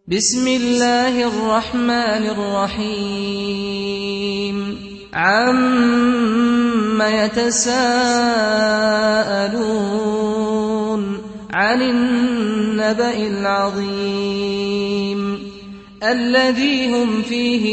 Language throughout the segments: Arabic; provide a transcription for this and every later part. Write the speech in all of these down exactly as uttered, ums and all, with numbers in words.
بسم الله الرحمن الرحيم عَمَّ يتساءلون عن النبأ العظيم الذي هم فيه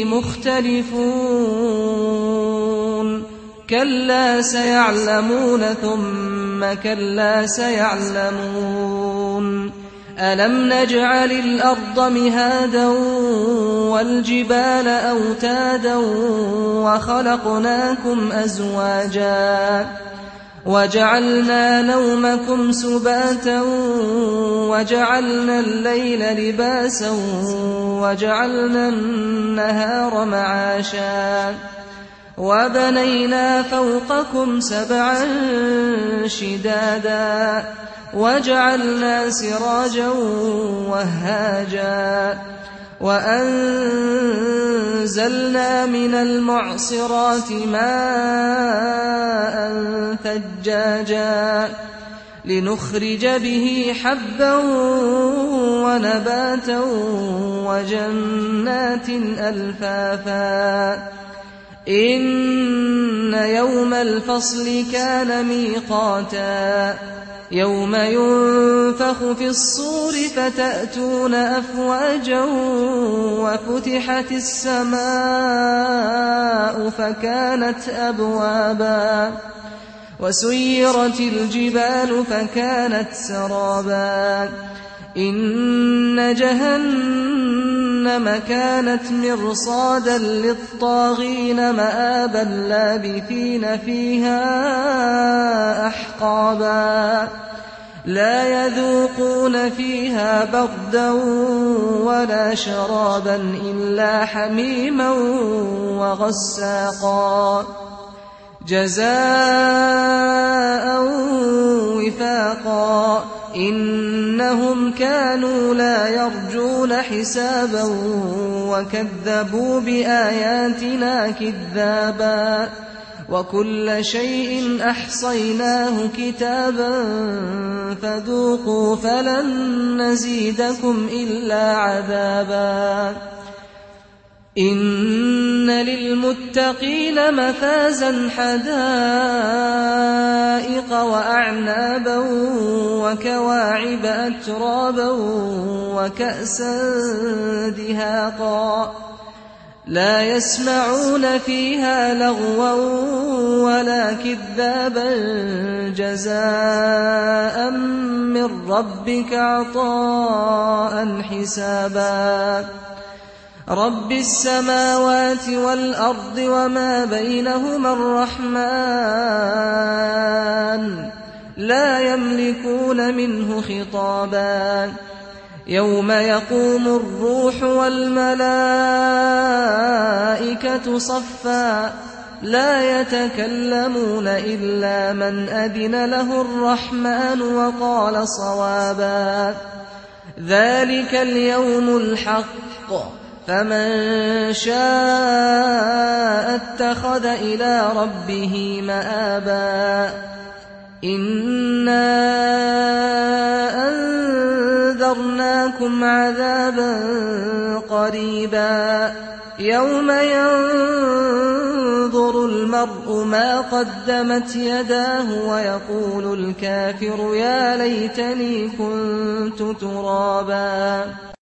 مختلفون كلا سيعلمون ثم كلا سيعلمون ألم نجعل الأرض مهادا والجبال أوتادا وخلقناكم أزواجا وجعلنا نومكم سباتا وجعلنا الليل لباسا وجعلنا النهار معاشا وبنينا فوقكم سبعا شدادا وجعلنا سراجا وهاجا وأنزلنا من المعصرات ماء ثجاجا لنخرج به حبا ونباتا وجنات ألفافا إن يوم الفصل كان ميقاتا يوم ينفخ في الصور فتأتون أفواجا وفتحت السماء فكانت أبوابا وسيرت الجبال فكانت سرابا إن جهنم كانت مرصادا للطاغين مآبا لابثين فيها أحقابا لا يذوقون فيها بردا ولا شرابا إلا حميما وغساقا جزاء وفاقا إنهم كانوا لا يرجون حسابا وكذبوا بآياتنا كذابا وكل شيء أحصيناه كتابا فذوقوا فلن نزيدكم إلا عذابا إن للمتقين مفازا حدائق وأعنابا وكواعب أترابا وكأسا دهاقا لا يسمعون فيها لغوا ولا كذابا جزاء من ربك عطاء حسابا رب السماوات والأرض وما بينهما الرحمن لا يملكون منه خطابا يوم يقوم الروح والملائكة صفا لا يتكلمون إلا من أذن له الرحمن وقال صوابا ذلك اليوم الحق فمن شاء اتخذ إلى ربه مآبا إنا أنذرناكم عذابا قريبا يوم ينظر المرء ما قدمت يداه ويقول الكافر يا ليتني كنت ترابا.